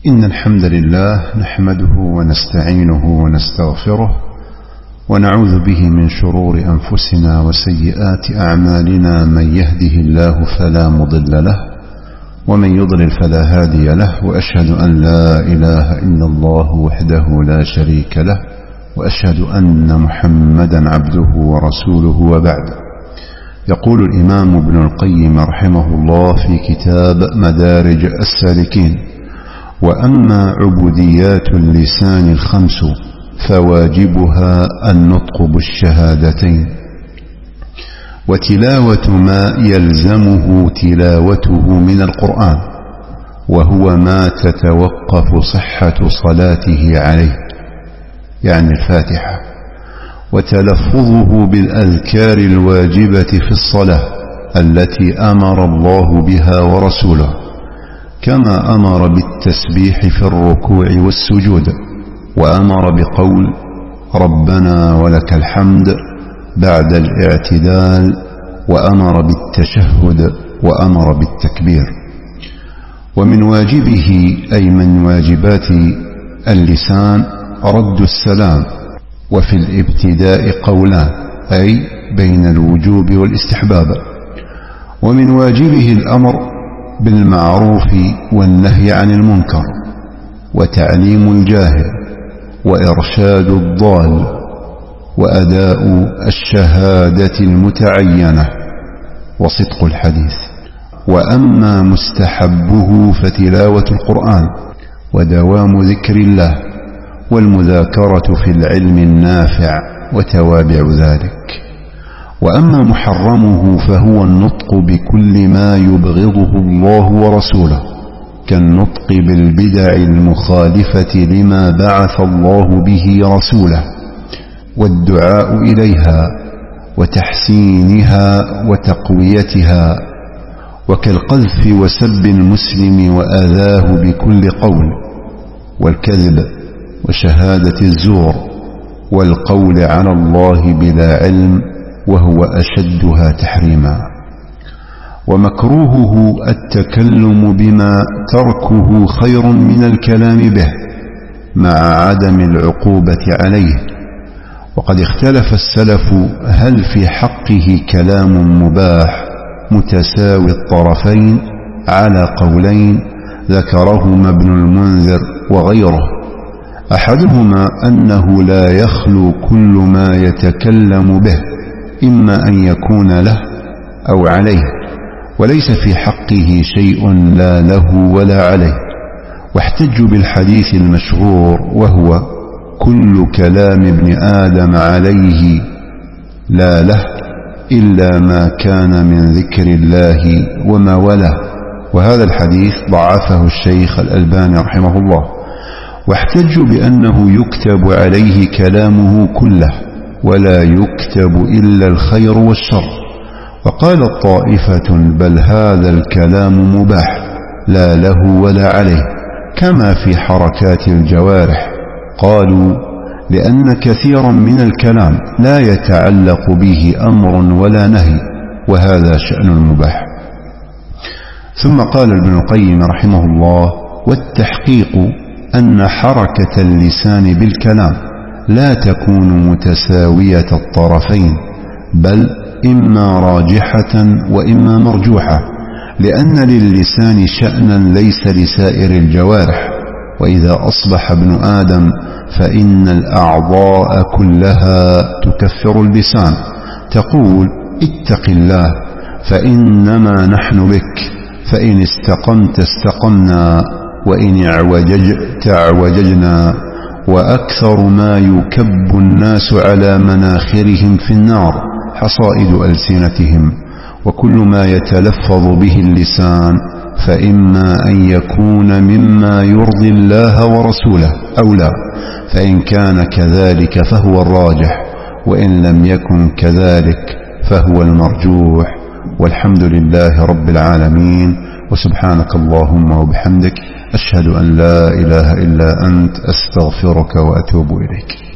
إن الحمد لله نحمده ونستعينه ونستغفره ونعوذ به من شرور أنفسنا وسيئات أعمالنا. من يهده الله فلا مضل له ومن يضلل فلا هادي له، وأشهد أن لا إله إلا الله وحده لا شريك له، وأشهد أن محمدا عبده ورسوله. وبعد، يقول الإمام ابن القيم رحمه الله في كتاب مدارج السالكين: وأما عبوديات اللسان الخمس فواجبها النطق بالشهادتين، وتلاوة ما يلزمه تلاوته من القرآن، وهو ما تتوقف صحة صلاته عليه، يعني الفاتحة، وتلفظه بالأذكار الواجبة في الصلاة التي أمر الله بها ورسوله، كما أمر بالتسبيح في الركوع والسجود، وأمر بقول ربنا ولك الحمد بعد الاعتدال، وأمر بالتشهد، وأمر بالتكبير. ومن واجبه أي من واجبات اللسان رد السلام، وفي الابتداء قولان، أي بين الوجوب والاستحباب. ومن واجبه الأمر بالمعروف والنهي عن المنكر، وتعليم الجاهل، وإرشاد الضال، وأداء الشهادة المتعينة، وصدق الحديث. وأما مستحبه فتلاوة القرآن، ودوام ذكر الله، والمذاكرة في العلم النافع، وتوابع ذلك. وأما محرمه فهو النطق بكل ما يبغضه الله ورسوله، كالنطق بالبدع المخالفة لما بعث الله به رسوله، والدعاء إليها وتحسينها وتقويتها، وكالقذف وسب المسلم وآذاه بكل قول، والكذب، وشهادة الزور، والقول على الله بلا علم، وهو أشدها تحريما. ومكروهه التكلم بما تركه خير من الكلام به، مع عدم العقوبة عليه. وقد اختلف السلف هل في حقه كلام مباح متساوي الطرفين على قولين ذكرهما ابن المنذر وغيره. أحدهما أنه لا يخلو كل ما يتكلم به إما أن يكون له أو عليه، وليس في حقه شيء لا له ولا عليه. واحتجوا بالحديث المشهور وهو كل كلام ابن آدم عليه لا له إلا ما كان من ذكر الله وما وله. وهذا الحديث ضعفه الشيخ الألباني رحمه الله. واحتجوا بأنه يكتب عليه كلامه كله، ولا يكتب إلا الخير والشر. وقال الطائفة بل هذا الكلام مباح لا له ولا عليه، كما في حركات الجوارح. قالوا لأن كثيرا من الكلام لا يتعلق به أمر ولا نهي، وهذا شأن المباح. ثم قال ابن القيم رحمه الله: والتحقيق أن حركة اللسان بالكلام لا تكون متساوية الطرفين، بل إما راجحة وإما مرجوحة، لأن للسان شأنا ليس لسائر الجوارح. وإذا أصبح ابن آدم فإن الأعضاء كلها تكفر اللسان، تقول اتق الله فإنما نحن بك، فإن استقمت استقمنا، وإن اعوججت اعوججنا. وأكثر ما يكب الناس على مناخرهم في النار حصائد ألسنتهم. وكل ما يتلفظ به اللسان فإما أن يكون مما يرضي الله ورسوله أو لا، فإن كان كذلك فهو الراجح، وإن لم يكن كذلك فهو المرجوح. والحمد لله رب العالمين، وسبحانك اللهم وبحمدك، أشهد أن لا إله إلا أنت، أستغفرك وأتوب إليك.